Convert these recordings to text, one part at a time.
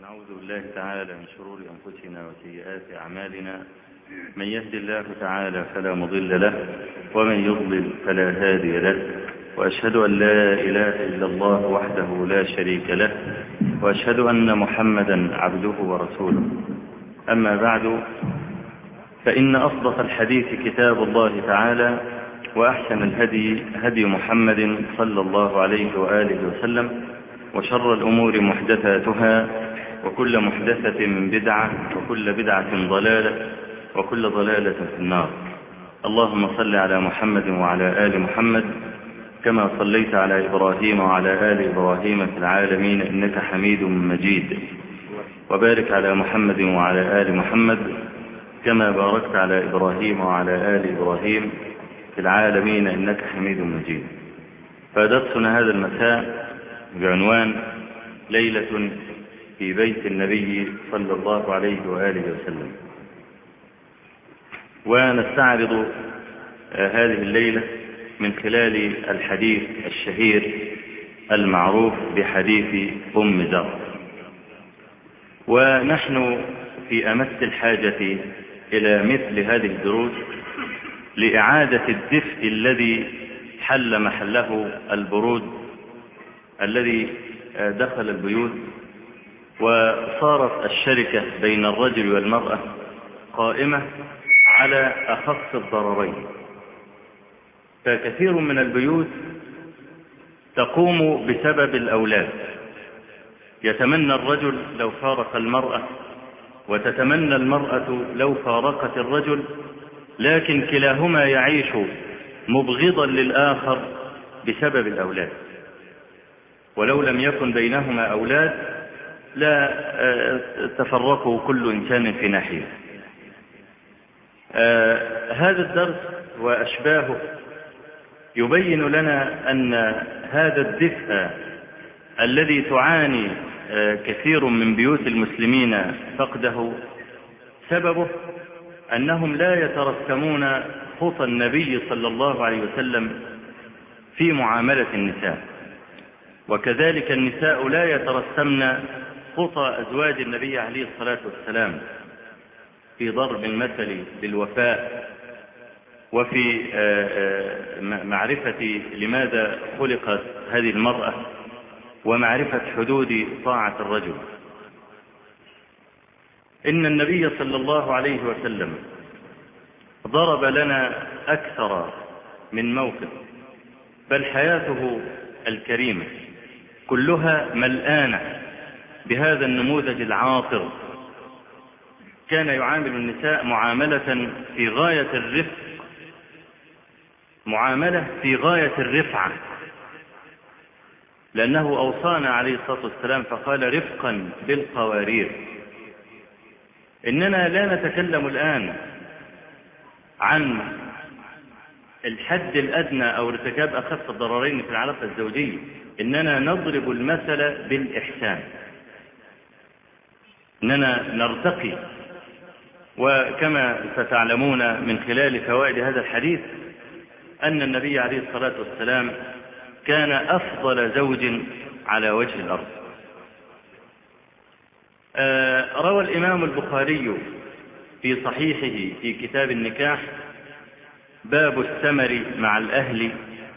ونعوذ بالله تعالى من شرور أنفسنا وسيئات أعمالنا. من يهد الله تعالى فلا مضل له، ومن يضلل فلا هادي له، وأشهد أن لا إله إلا الله وحده لا شريك له، وأشهد أن محمدا عبده ورسوله. أما بعد، فإن أصدق الحديث كتاب الله تعالى، وأحسن الهدي هدي محمد صلى الله عليه وآله وسلم، وشر الأمور محدثاتها، وكل محدثة بدعة، وكل بدعة ضلالة، وكل ضلالة في النار. اللهم صل على محمد وعلى آل محمد كما صليت على إبراهيم وعلى آل إبراهيم في العالمين إنك حميد مجيد، وبارك على محمد وعلى آل محمد كما باركت على إبراهيم وعلى آل إبراهيم في العالمين إنك حميد مجيد. فدرسنا هذا المساء بعنوان ليلة في بيت النبي صلى الله عليه وآله وسلم، ونستعرض هذه الليلة من خلال الحديث الشهير المعروف بحديث أم ذر. ونحن في أمس الحاجة إلى مثل هذه الدروس لإعادة الدفء الذي حل محله البرود الذي دخل البيوت، وصارت الشركة بين الرجل والمرأة قائمة على أخف الضررين. فكثير من البيوت تقوم بسبب الأولاد، يتمنى الرجل لو فارق المرأة، وتتمنى المرأة لو فارقت الرجل، لكن كلاهما يعيش مبغضا للآخر بسبب الأولاد. ولو لم يكن بينهما أولاد لا تفرقوا كل إنسان في ناحية. هذا الدرس وأشباهه يبين لنا أن هذا الدفء الذي تعاني كثير من بيوت المسلمين فقده سببه أنهم لا يترسمون خطى النبي صلى الله عليه وسلم في معاملة النساء، وكذلك النساء لا يترسمن خطى أزواج النبي عليه الصلاة والسلام في ضرب المثل بالوفاء، وفي معرفة لماذا خلقت هذه المرأة، ومعرفة حدود طاعة الرجل. إن النبي صلى الله عليه وسلم ضرب لنا أكثر من موقف، بل حياته الكريمة كلها ملآنة بهذا النموذج العاطر. كان يعامل النساء معاملة في غاية الرفق، معاملة في غاية الرفعة، لأنه أوصانا عليه الصلاة والسلام فقال رفقا بالقوارير. إننا لا نتكلم الآن عن الحد الأدنى أو ارتكاب أخف الضررين في العلاقة الزوجية، إننا نضرب المثل بالإحسان، إننا نرتقي. وكما ستعلمون من خلال فوائد هذا الحديث أن النبي عليه الصلاة والسلام كان أفضل زوج على وجه الأرض. روى الإمام البخاري في صحيحه في كتاب النكاح باب الثمر مع الأهل،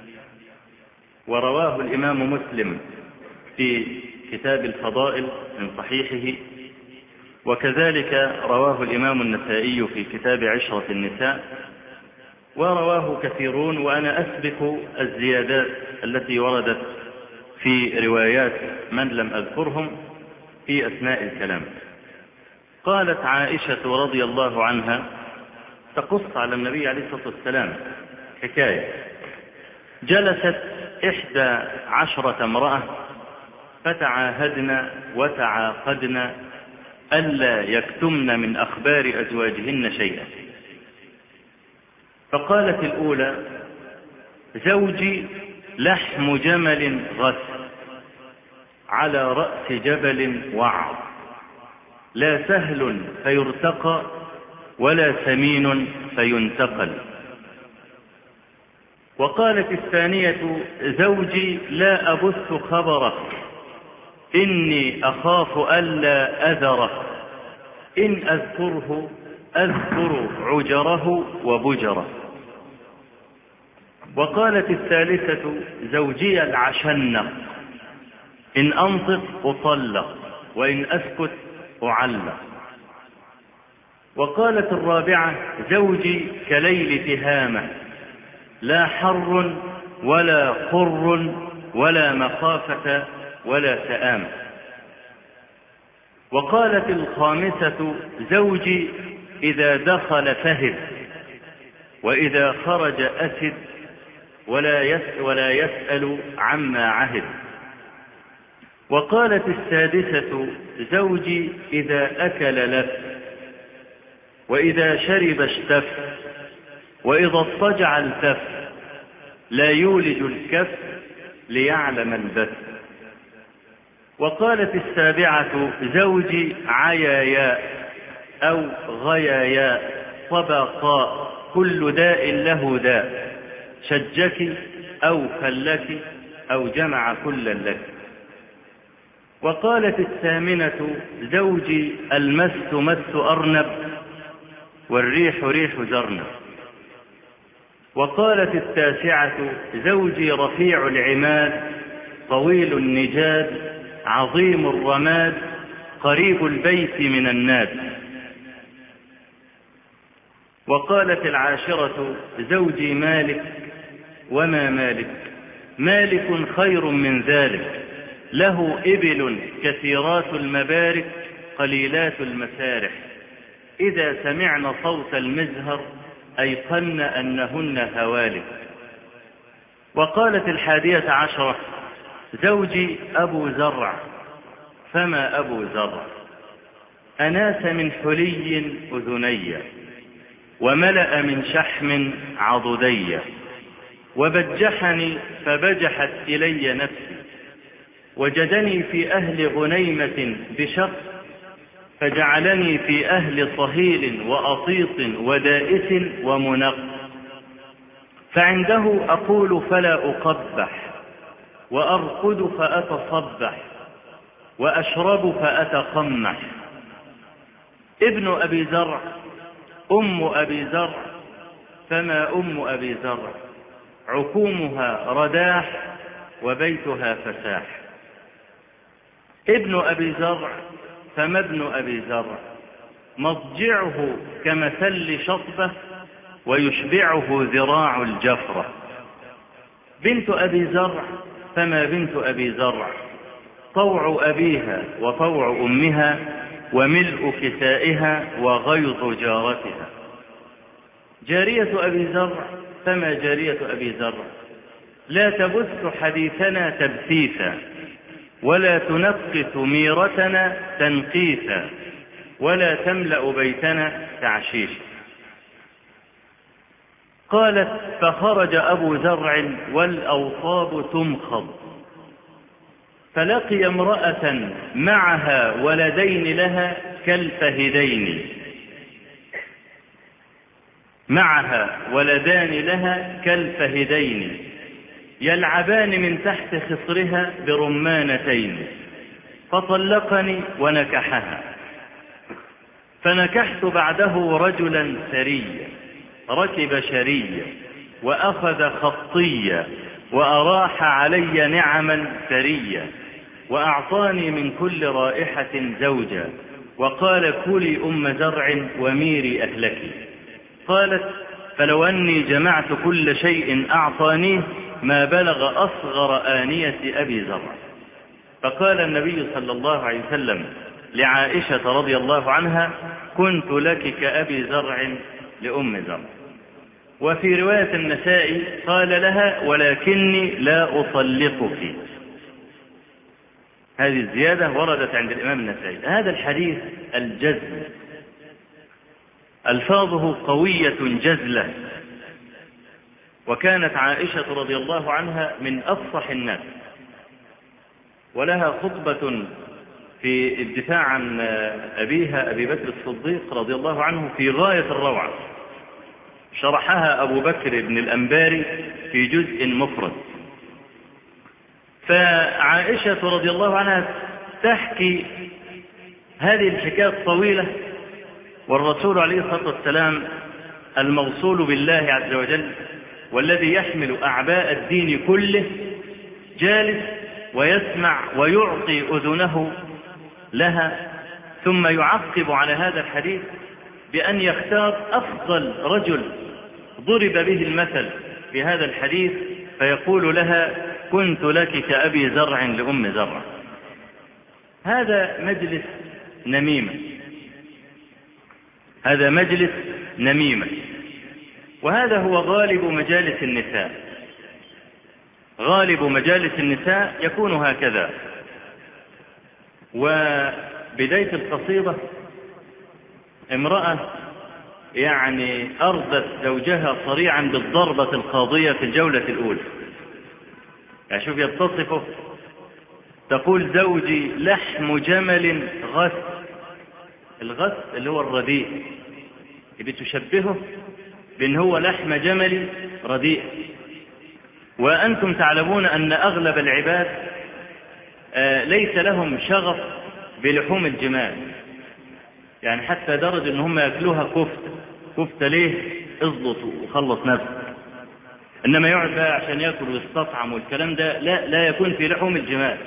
ورواه الإمام مسلم في كتاب الفضائل من صحيحه، وكذلك رواه الإمام النسائي في كتاب عشرة النساء، ورواه كثيرون، وأنا أسبق الزيادات التي وردت في روايات من لم أذكرهم في أثناء الكلام. قالت عائشة رضي الله عنها تقص على النبي عليه الصلاة والسلام حكاية: جلست 11 امرأة فتعاهدن وتعاقدن ألا يكتمن من أخبار أزواجهن شيئا. فقالت الأولى: زوجي لحم جمل غث على رأس جبل وعظ، لا سهل فيرتقى ولا سمين فينتقل. وقالت الثانية: زوجي لا أبث خبره إني أخاف ألا أذره، إن أذكره أذكر عجره وبجره. وقالت الثالثة: زوجي العشنق، إن أنطق أطلق، وإن أسكت أعلق. وقالت الرابعة: زوجي كليل تهامة، لا حر ولا قر ولا مخافة ولا سآمة. وقالت الخامسة: زوجي إذا دخل فهد، وإذا خرج أسد، ولا يسأل عما عهد. وقالت السادسة: زوجي إذا أكل لف، وإذا شرب اشتف، وإذا اضطجع التف، لا يولج الكف ليعلم البث. وقالت السابعة: زوجي عياياء أو غياياء طبقاء، كل داء له داء، شجك أو خلك أو جمع كل لك. وقالت الثامنة: زوجي المس مس أرنب، والريح ريح زرنب. وقالت التاسعة: زوجي رفيع العماد، طويل النجاد، عظيم الرماد، قريب البيت من الناد. وقالت العاشرة: زوجي مالك، وما مالك، مالك خير من ذلك، له إبل كثيرات المبارك، قليلات المسارح، إذا سمعن صوت المزهر أيقن أنهن هوالك. وقالت الحادية عشرة: زوجي أبو زرع، فما أبو زرع، أناس من حلي أذني، وملأ من شحم عضدي، وبجحني فبجحت إلي نفسي، وجدني في أهل غنيمة بشق، فجعلني في أهل صهيل وأطيط ودائس ومنق. فعنده أقول فلا أقبح، وأرقد فأتصبح، وأشرب فأتقمح. ابن أبي زرع، أم أبي زرع، فما أم أبي زرع، عكومها رداح، وبيتها فساح. ابن أبي زرع، فما ابن أبي زرع، مضجعه كمثل شطبة، ويشبعه ذراع الجفرة. بنت أبي زرع، فما بنت أبي زرع، طوع أبيها وطوع أمها، وملء كسائها وغيظ جارتها. جارية أبي زرع، فما جارية أبي زرع، لا تبث حديثنا تبثيثا، ولا تنقث ميرتنا تنقيثا، ولا تملأ بيتنا تعشيشا. قالت: فخرج أبو زرع والأوصاب تمخض، فلقي امرأة معها ولدين لها كالفهدين، معها ولدان لها كالفهدين، يلعبان من تحت خصرها برمانتين، فطلقني ونكحها. فنكحت بعده رجلا سريا، ركب شريا، وأخذ خطيا، وأراح علي نعما ثريا، وأعطاني من كل رائحة زوجا، وقال: كلي أم زرع وميري أهلك. قالت: فلو أني جمعت كل شيء أعطانيه ما بلغ أصغر آنية أبي زرع. فقال النبي صلى الله عليه وسلم لعائشة رضي الله عنها: كنت لك كأبي زرع لأم زرع. وفي رواية النسائي قال لها: ولكني لا أطلقك. هذه الزيادة وردت عند الإمام النسائي. هذا الحديث الجزم، ألفاظه قوية جزلة. وكانت عائشة رضي الله عنها من أفصح الناس، ولها خطبة في الدفاع عن أبيها أبي بكر الصديق رضي الله عنه في غاية الروعة، شرحها أبو بكر بن الأنباري في جزء مفرد. فعائشة رضي الله عنها تحكي هذه الحكاية الطويلة، والرسول عليه الصلاة والسلام الموصول بالله عز وجل والذي يحمل أعباء الدين كله جالس ويسمع ويعطي أذنه لها، ثم يعقب على هذا الحديث بأن يختار أفضل رجل ضرب به المثل في هذا الحديث فيقول لها: كنت لك كأبي زرع لأم زرع. هذا مجلس نميمة، هذا مجلس نميمة، وهذا هو غالب مجالس النساء. غالب مجالس النساء يكون هكذا. وبداية القصيدة امرأة يعني أرضت زوجها صريعا بالضربة القاضية في الجولة الأولى. يعني شوف يتصفه، تقول: زوجي لحم جمل غث. الغث اللي هو الرديء، بتشبهه بأن هو لحم جمل رديء. وأنتم تعلمون أن أغلب العباد ليس لهم شغف بلحوم الجمال، يعني حتى درجة أن هم يأكلوها كفتة ليه؟ اضبط وخلص نفسك. إنما يقعد بقى عشان يأكل ويستطعم والكلام ده لا يكون في لحوم الجمال.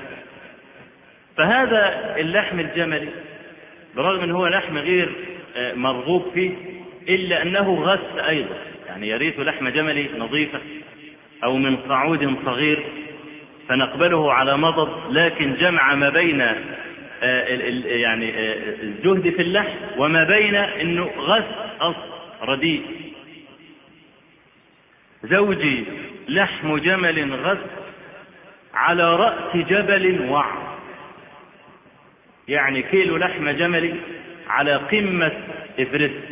فهذا اللحم الجملي برغم أنه هو لحم غير مرغوب فيه إلا أنه غث أيضا، يعني يريث لحم جملي نظيفة أو من قعود صغير فنقبله على مضض، لكن جمع ما بين يعني الجهد في اللحم وما بين أنه غث رديء. زوجي لحم جمل غث على رأس جبل وعر، يعني كيلو لحم جملي على قمة إفرست.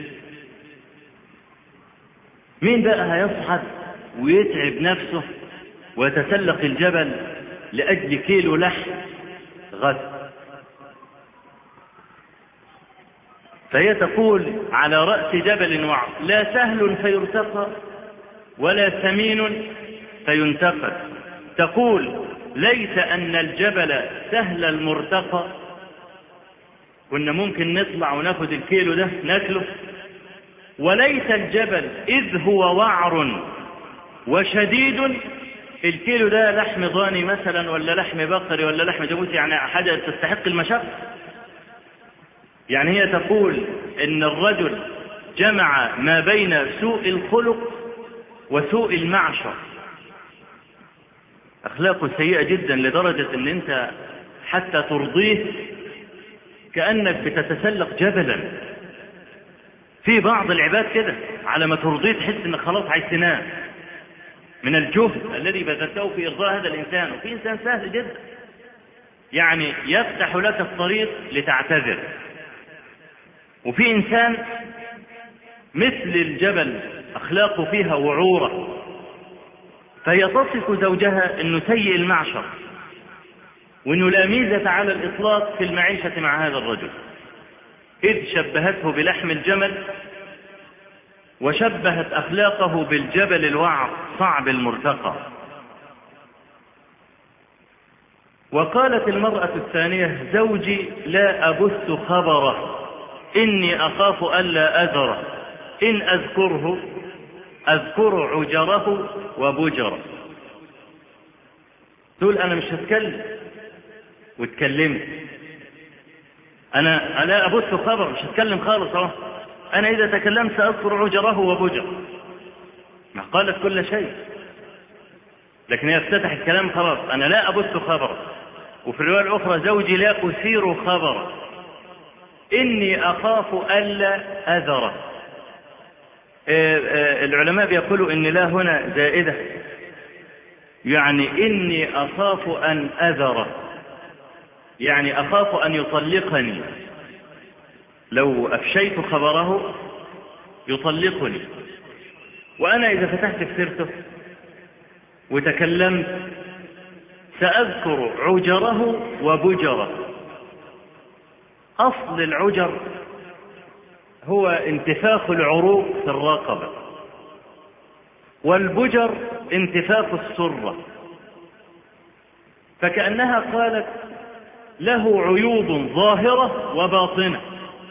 مين بقى هيصحد ويتعب نفسه ويتسلق الجبل لأجل كيلو لحم غث؟ فهي تقول: على رأس جبل وعر، لا سهل فيرتقى ولا ثمين فينتقى. تقول: ليس أن الجبل سهل المرتقى، كنا ممكن نطلع وناخد الكيلو ده ناكله، وليس الجبل إذ هو وعر وشديد. الكيلو ده لحم ضاني مثلا ولا لحم بقري ولا لحم جاموسي، يعني حاجة تستحق المشقة. يعني هي تقول إن الرجل جمع ما بين سوء الخلق وسوء المعشر، أخلاقه سيئة جدا لدرجة أن أنت حتى ترضيه كأنك بتتسلق جبلا. في بعض العباد كده على ما ترضيه تحس أنك خلاص عايز تنام من الجهد الذي بذلته في إرضاء هذا الإنسان. وفي إنسان سهل جدا يعني يفتح لك الطريق لتعتذر، وفي إنسان مثل الجبل أخلاقه فيها وعورة، فهي تصف زوجها أنه سيء المعشر وأنه لا ميزة على الإطلاق في المعيشة مع هذا الرجل، إذ شبهته بلحم الجمل وشبهت أخلاقه بالجبل الوعر صعب المرتقى. وقالت المرأة الثانية: زوجي لا أبث خبره إني أخاف ألا أذره، إن أذكره أذكر عجره وبجره. تقول: أنا مش هتكلم، واتكلمت. أنا لا أبث خبر، مش هتكلم خالص أهو. أنا إذا تكلمت سأذكر عجره وبجره. ما قالت كل شيء، لكن هي افتتح الكلام خلاص. أنا لا أبث خبر. وفي الرواية الأخرى: زوجي لا أثير خبر إني أخاف ألا أذره. العلماء بيقولوا إن لا هنا زائدة، يعني إني أخاف أن أذره، يعني أخاف أن يطلقني، لو أفشيت خبره يطلقني. وأنا إذا فتحت في سيرته وتكلمت سأذكر عجره وبجره. أصل العجر هو انتفاخ العروق في الرقبة، والبجر انتفاخ السرة. فكأنها قالت: له عيوب ظاهرة وباطنة،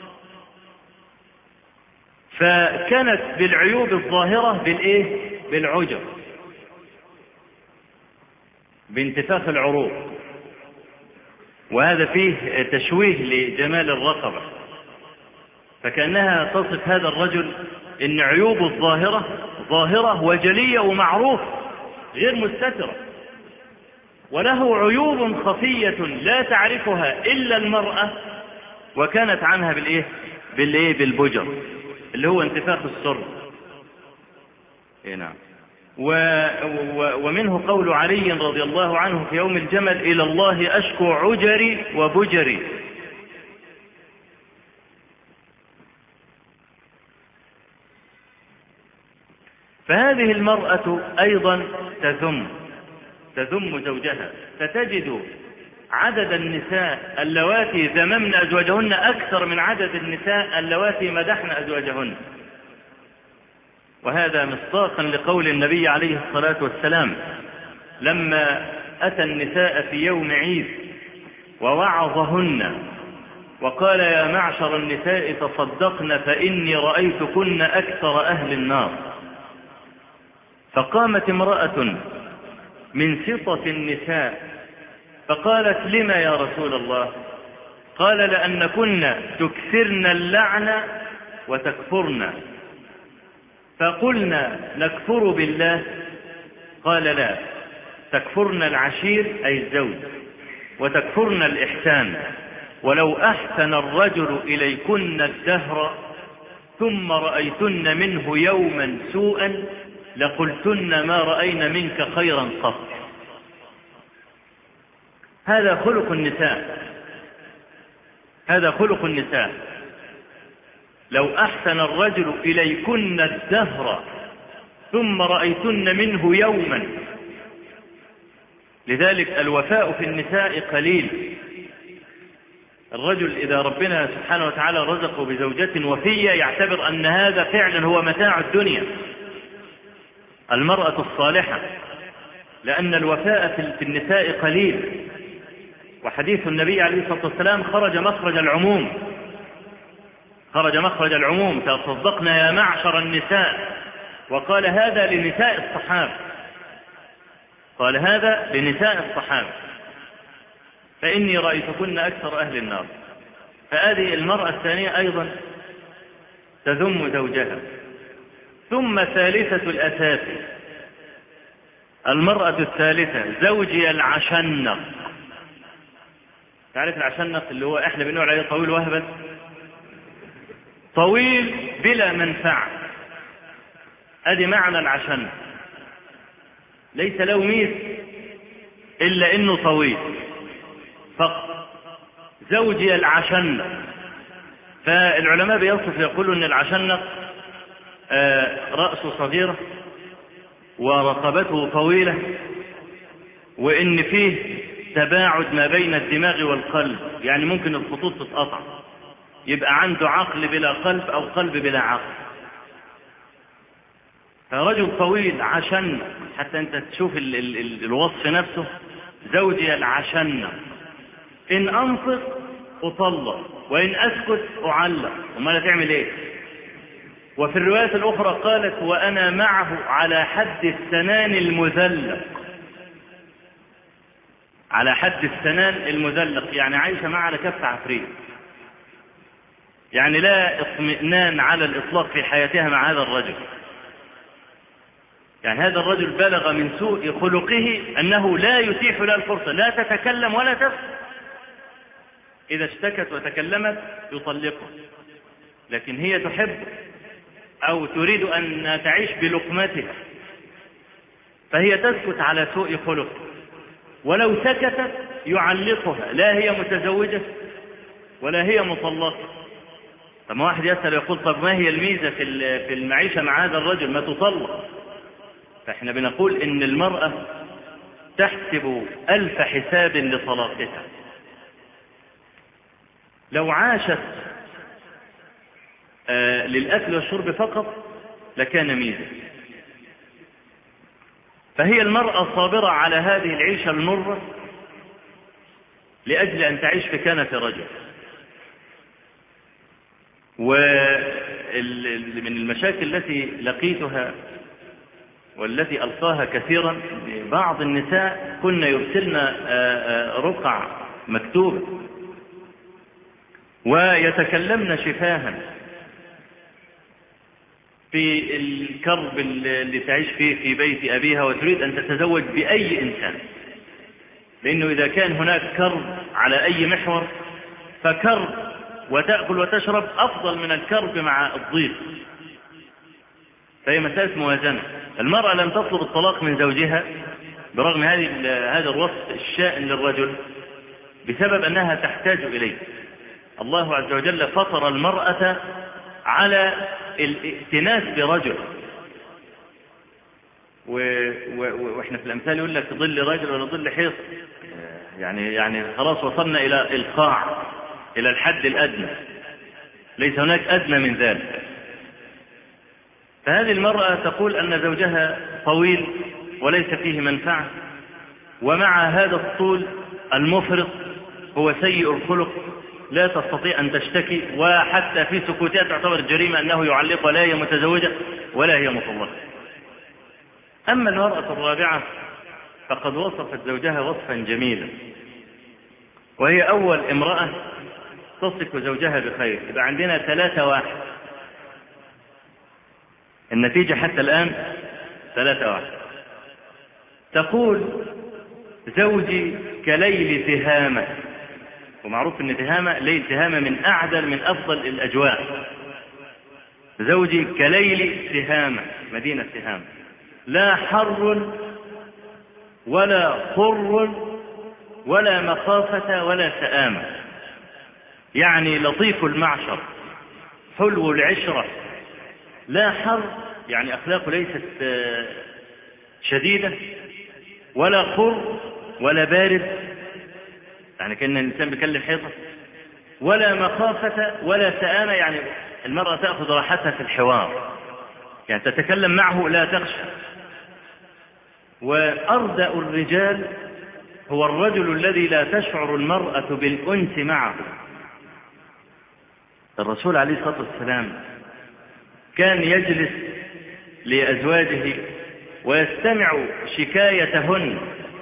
فكانت بالعيوب الظاهرة بالعجب، بانتفاخ العروق، وهذا فيه تشويه لجمال الرقبة، فكأنها تصف هذا الرجل إن عيوب الظاهرة ظاهرة وجلية ومعروف غير مستترة، وله عيوب خفية لا تعرفها إلا المرأة، وكانت عنها بالبجر اللي هو انتفاخ السر. نعم. ومنه قول علي رضي الله عنه في يوم الجمل: إلى الله أشكو عجري وبجري. فهذه المرأة أيضا تذم زوجها، فتجد عدد النساء اللواتي ذممن أزواجهن أكثر من عدد النساء اللواتي مدحن أزواجهن، وهذا مصداقا لقول النبي عليه الصلاة والسلام لما أتى النساء في يوم عيد ووعظهن وقال: يا معشر النساء تصدقن فإني رأيتكن أكثر أهل النار. فقامت امرأة من سطة النساء فقالت: لما يا رسول الله؟ قال: لأنكن تكثرن اللعن وتكفرن. فقلنا: نكفر بالله؟ قال: لا، تكفرن العشير أي الزوج، وتكفرن الإحسان. ولو أحسن الرجل إليكن الدهر ثم رأيتن منه يوما سوءا لقلتن ما رأينا منك خيرا قط. هذا خلق النساء، هذا خلق النساء. لو أحسن الرجل إليكن الدهر ثم رأيتن منه يوما. لذلك الوفاء في النساء قليل. الرجل إذا ربنا سبحانه وتعالى رزقه بزوجة وفية يعتبر أن هذا فعلا هو متاع الدنيا، المرأة الصالحة، لأن الوفاء في النساء قليل. وحديث النبي عليه الصلاة والسلام خرج مخرج العموم، خرج مخرج العموم: تصدقنا يا معشر النساء. وقال هذا لنساء الصحابة، قال هذا لنساء الصحابة، فإني رأيتكن أكثر أهل النار. فهذه المرأة الثانية أيضا تذم زوجها. ثم ثالثة الأساسي، المرأة الثالثة: زوجي العشنق. تعرف العشنق اللي هو احنا بنقول عليه طويل وهبل، طويل بلا منفعة. ادي معنى العشنق، ليس له ميز الا انه طويل فقط. زوجي العشنق. فالعلماء بيصف يقولوا ان العشنق رأسه صغيرة ورقبته طويلة، وإن فيه تباعد ما بين الدماغ والقلب، يعني ممكن الخطوط تتقطع، يبقى عنده عقل بلا قلب أو قلب بلا عقل. فرجل طويل عشن، حتى أنت تشوف الوصف نفسه: زوجي العشن، إن أنطق أطلق وإن أسكت أعلق. وما تعمل إيه؟ وفي الرواية الأخرى قالت: وأنا معه على حد السنان المذلق. على حد السنان المذلق يعني عايشة معه على كف عفريت، يعني لا اطمئنان على الإطلاق في حياتها مع هذا الرجل. يعني هذا الرجل بلغ من سوء خلقه أنه لا يتيح لها الفرصة، لا تتكلم ولا تسكت. إذا اشتكت وتكلمت يطلقها، لكن هي تحب أو تريد أن تعيش بلقمتها، فهي تسكت على سوء خلق. ولو سكتت يعلقها، لا هي متزوجة ولا هي مطلقة. طب واحد يسأل يقول: طب ما هي الميزة في المعيشة مع هذا الرجل؟ ما تطلق. فإحنا بنقول إن المرأة تحسب 1000 حساب لطلاقها. لو عاشت للأكل والشرب فقط لكان ميزة. فهي المرأة صابرة على هذه العيشة المرة لأجل أن تعيش في كنف رجل. ومن المشاكل التي لقيتها والتي ألقاها كثيرا، بعض النساء كن يرسلن رقع مكتوبة ويتكلمن شفاها في الكرب اللي تعيش فيه في بيت أبيها، وتريد أن تتزوج بأي إنسان، لأنه إذا كان هناك كرب على أي محور فكرب وتأكل وتشرب أفضل من الكرب مع الضيق. فهي مسألة موازنة. المرأة لم تطلب الطلاق من زوجها برغم هذا الوصف الشائن للرجل بسبب أنها تحتاج إليه. الله عز وجل فطر المرأة على الائتناس برجل، وإحنا في الأمثال يقول لك ظل رجل ولا ظل حيط، يعني خلاص وصلنا إلى القاع، إلى الحد الأدنى، ليس هناك أدنى من ذلك. فهذه المرأة تقول أن زوجها طويل وليس فيه منفعة، ومع هذا الطول المفرط هو سيء الخلق، لا تستطيع أن تشتكي، وحتى في سكوتها تعتبر جريمة أنه يعلق، لا هي متزوجة ولا هي مطلقة. أما المرأة الرابعة فقد وصفت زوجها وصفا جميلا، وهي أول امرأة تصف زوجها بخير. يبقى عندنا 3-1، النتيجة حتى الآن 3-1. تقول: زوجي كليل تهامة، ومعروف أن ليل تهامة من أعدل من أفضل الأجواء. زوجي كليل تهامة، مدينة تهامة، لا حر ولا قر ولا مخافة ولا سآمة، يعني لطيف المعشر، حلو العشرة، لا حر يعني أخلاقه ليست شديدة، ولا قر ولا بارد يعني كأن الإنسان بيكلم حيطة، ولا مخافة ولا سآمة يعني المرأة تأخذ راحتها في الحوار، يعني تتكلم معه لا تخشى. وأردأ الرجال هو الرجل الذي لا تشعر المرأة بالأنس معه. الرسول عليه الصلاة والسلام كان يجلس لأزواجه ويستمع شكايتهن،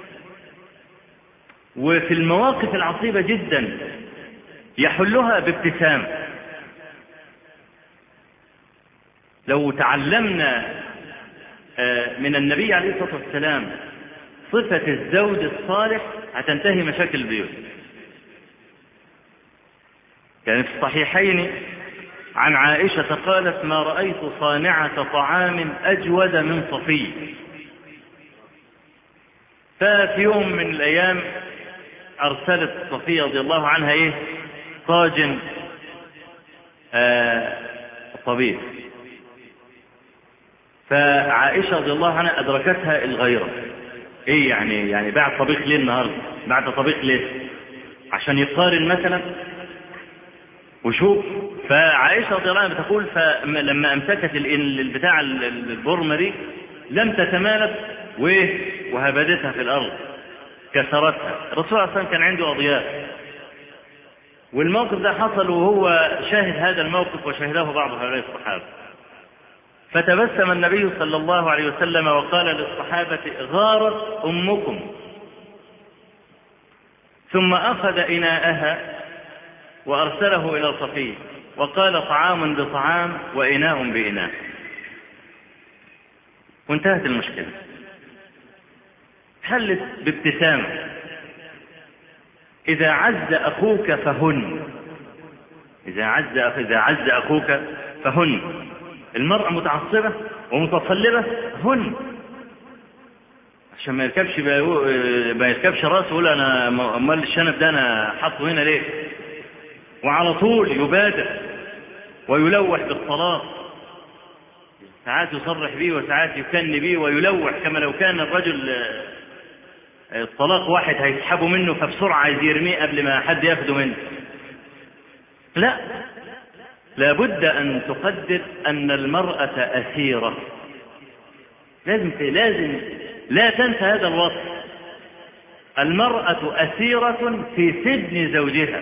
وفي المواقف العصيبة جدا يحلها بابتسام. لو تعلمنا من النبي عليه الصلاة والسلام صفة الزوج الصالح هتنتهي مشاكل البيوت. كان في الصحيحين عن عائشة قالت: ما رأيت صانعة طعام أجود من صفي. ففي يوم من الأيام أرسلت صفية رضي الله عنها طاجن طبيخ، فعائشة رضي الله عنها أدركتها الغيرة. يعني بعد طبيخ ليه النهاردة؟ بعد طبيخ ليه؟ عشان يقارن مثلا وشوف. فعائشة رضي الله عنها بتقول: فلما أمسكت البتاع البرمة دي لم تتمالك وهبدتها في الأرض، كسرتها. الرسول صلى الله عليه وسلم كان عنده أضياف، والموقف ده حصل وهو شاهد هذا الموقف، وشاهده بعض هؤلاء الصحابة. فتبسم النبي صلى الله عليه وسلم وقال للصحابة: غارت أمكم. ثم أخذ إناءها وأرسله إلى صفية وقال: طعام بطعام وإناء بإناء. وانتهت المشكلة، حلت بابتسامة. إذا عز أخوك فهن، إذا عز أخوك فهن. المرأة متعصبة ومتصلبة هن، عشان ما يركبش راسه يقول: أنا أمال الشنب ده أنا حطه هنا ليه؟ وعلى طول يبادر ويلوح بالطلاق، ساعات يصرح به وساعات يكن به ويلوح، كما لو كان الرجل الطلاق واحد هيسحبه منه فبسرعة عايز يرميه قبل ما حد ياخده منه. لا، لابد أن تقدر أن المرأة أسيرة. لازم لا تنسى هذا الوصف. المرأة أسيرة في سجن زوجها،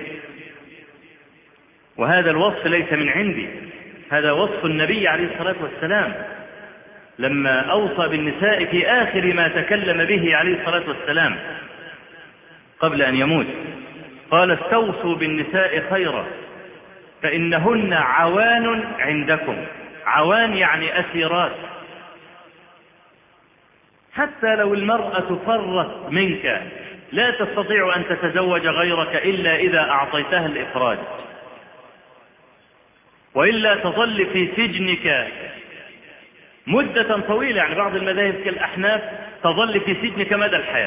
وهذا الوصف ليس من عندي، هذا وصف النبي عليه الصلاة والسلام لما أوصى بالنساء في آخر ما تكلم به عليه الصلاة والسلام قبل أن يموت، قال استوصوا بالنساء خيرا فإنهن عوان عندكم. عوان يعني أسيرات، حتى لو المرأة فرت منك لا تستطيع أن تتزوج غيرك إلا إذا أعطيتها الإخراج، وإلا تظل في سجنك مدة طويلة. يعني بعض المذاهب كالأحناف تظل في سجنك مدى الحياة،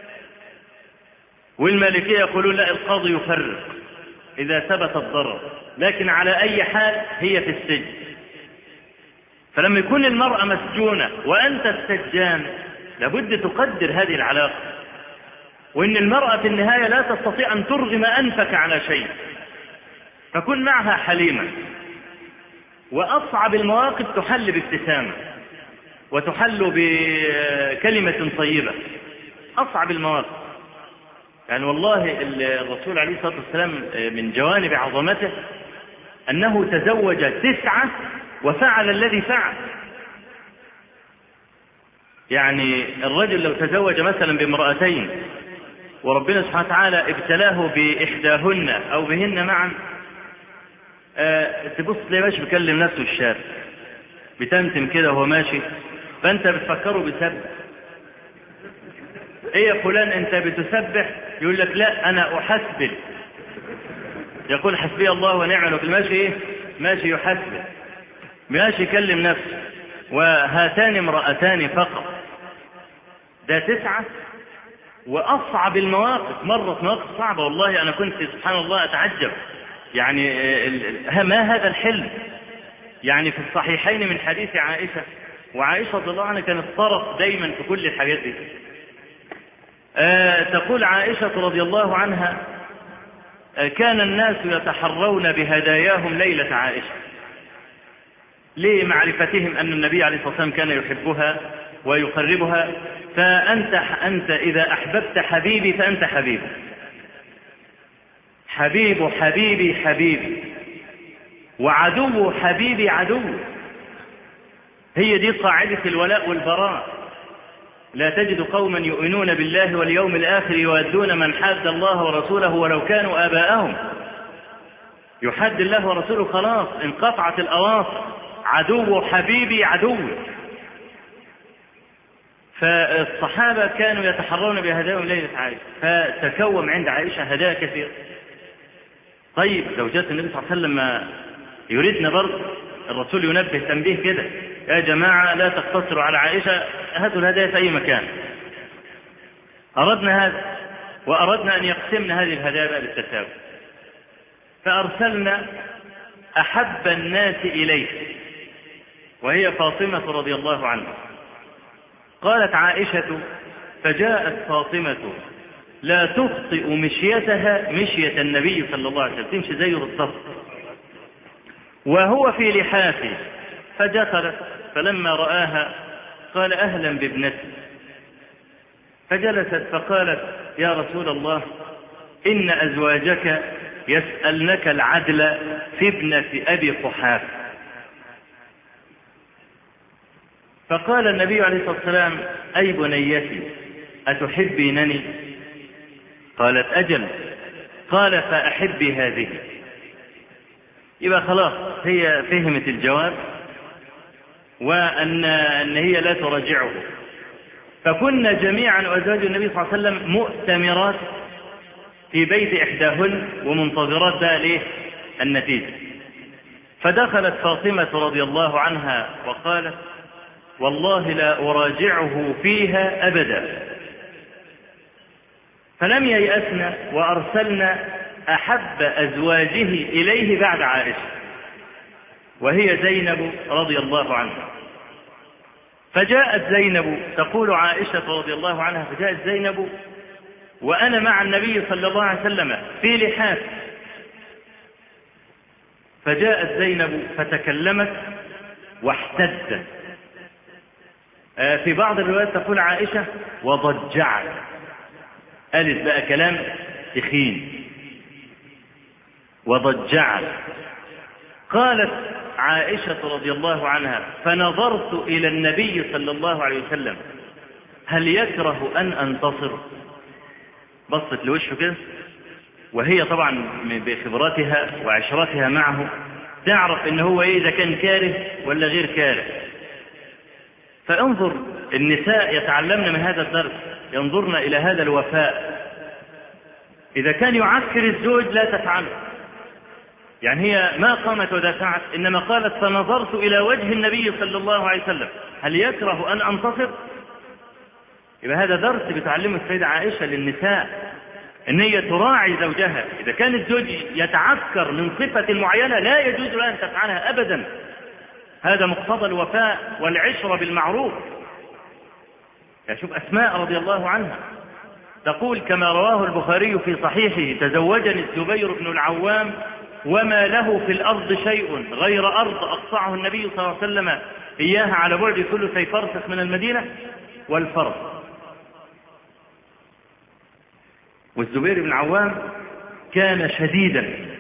والمالكية يقولون لا، القاضي يفرق إذا ثبت الضرر، لكن على أي حال هي في السجن. فلما يكون المرأة مسجونة وأنت السجان لابد تقدر هذه العلاقة، وإن المرأة في النهاية لا تستطيع أن ترغم أنفك على شيء، فكن معها حليما. وأصعب المواقف تحل بابتسامة وتحل بكلمة طيبة، أصعب المواقف. يعني والله الرسول عليه الصلاة والسلام من جوانب عظمته أنه تزوج 9 وفعل الذي فعل. يعني الرجل لو تزوج مثلا بامرأتين وربنا سبحانه وتعالى ابتلاه بإحداهن أو بهن معا، تبص ليه ماشي بيكلم نفسه الشارع بتمتم كده وهو ماشي، فأنت بتفكره بسبح. ايه يا فلان انت بتسبح؟ يقول لك لا انا احسبل. يقول حسبي الله ونعم الوكيل. ماشي ايه؟ ماشي يحسبل، ماشي يكلم نفسه. وهاتان امرأتان فقط، ده 9. واصعب المواقف، مرت مواقف صعبة والله انا كنت سبحان الله اتعجب، يعني ما هذا الحلم. يعني في الصحيحين من حديث عائشة، وعائشة رضي الله عنها كانت طرف دايما في كل الحاجات دي. تقول عائشة رضي الله عنها كان الناس يتحرون بهداياهم ليلة عائشة لمعرفتهم أن النبي عليه الصلاة والسلام كان يحبها ويقربها. فأنت إذا أحببت حبيبي فأنت حبيبي، حبيب حبيبي حبيبي، وعدو حبيبي عدو. هي دي قاعدة الولاء والبراء. لا تجد قوما يؤمنون بالله واليوم الآخر يوادون من حاد الله ورسوله ولو كانوا آباءهم. يحد الله ورسوله خلاص انقطعت الأواصر، عدو حبيبي عدو. فالصحابة كانوا يتحرون بهداياهم ليلة عائشة، فتكوم عند عائشة هدايا كثير. طيب زوجات النبي صلى الله عليه وسلم يريدنا برضه الرسول ينبه تنبيه كده، يا جماعة لا تقتصروا على عائشة، هاتوا الهدايا في أي مكان. أردنا هذا، وأردنا أن يقسمنا هذه الهدايا بالتساوي، فأرسلنا أحب الناس إليه وهي فاطمة رضي الله عنها. قالت عائشة فجاءت فاطمة لا تخطئ مشيتها مشية النبي صلى الله عليه وسلم، تمشي زيه بالضبط، وهو في لحافه. فدخلت فلما رآها قال أهلا بابنتي، فجلست فقالت يا رسول الله إن أزواجك يسألنك العدل في ابنة أبي قحافة. فقال النبي عليه الصلاة والسلام أي بنيتي أتحبينني؟ قالت أجل. قال فأحبي هذه. يبقى خلاص هي فهمت الجواب، وأن هي لا تراجعه. فكنا جميعا وأزواج النبي صلى الله عليه وسلم مؤتمرات في بيت إحداهن ومنتظرات بقى ليه النتيجة. فدخلت فاطمة رضي الله عنها وقالت والله لا أراجعه فيها أبدا. فلم ييأسنا وأرسلنا أحب أزواجه إليه بعد عائشة وهي زينب رضي الله عنها. فجاءت زينب، تقول عائشة رضي الله عنها فجاءت زينب وأنا مع النبي صلى الله عليه وسلم في لحاف. فجاءت زينب فتكلمت واحتدت. في بعض الروايات تقول عائشة وضجعت، قالت بقى كلام تخين وضجعت. قالت عائشة رضي الله عنها: فنظرت إلى النبي صلى الله عليه وسلم هل يكره أن أنتصر؟ بصت لوشه كده، وهي طبعا بخبرتها وعشرتها معه تعرف إن هو إذا كان كاره ولا غير كاره. فانظر النساء يتعلمن من هذا الدرس، ينظرن إلى هذا الوفاء. إذا كان يعكر الزوج لا تفعله، يعني هي ما قامت ودافعت، إنما قالت: فنظرت إلى وجه النبي صلى الله عليه وسلم هل يكره أن أنتصر؟ يبقى هذا درس بتعلمه السيدة عائشة للنساء، إن هي تراعي زوجها. إذا كان الزوج يتعكر من صفة معينة لا يجوز لها أن تفعلها أبدا، هذا مقتضى الوفاء والعشرة بالمعروف. يعني شوف أسماء رضي الله عنها تقول كما رواه البخاري في صحيحه: تزوجني الزبير بن العوام وما له في الأرض شيء غير أرض أقطعه النبي صلى الله عليه وسلم إياها على بعد ثلثي فرسخ من المدينة والفرس. والزبير بن العوام كان شديدا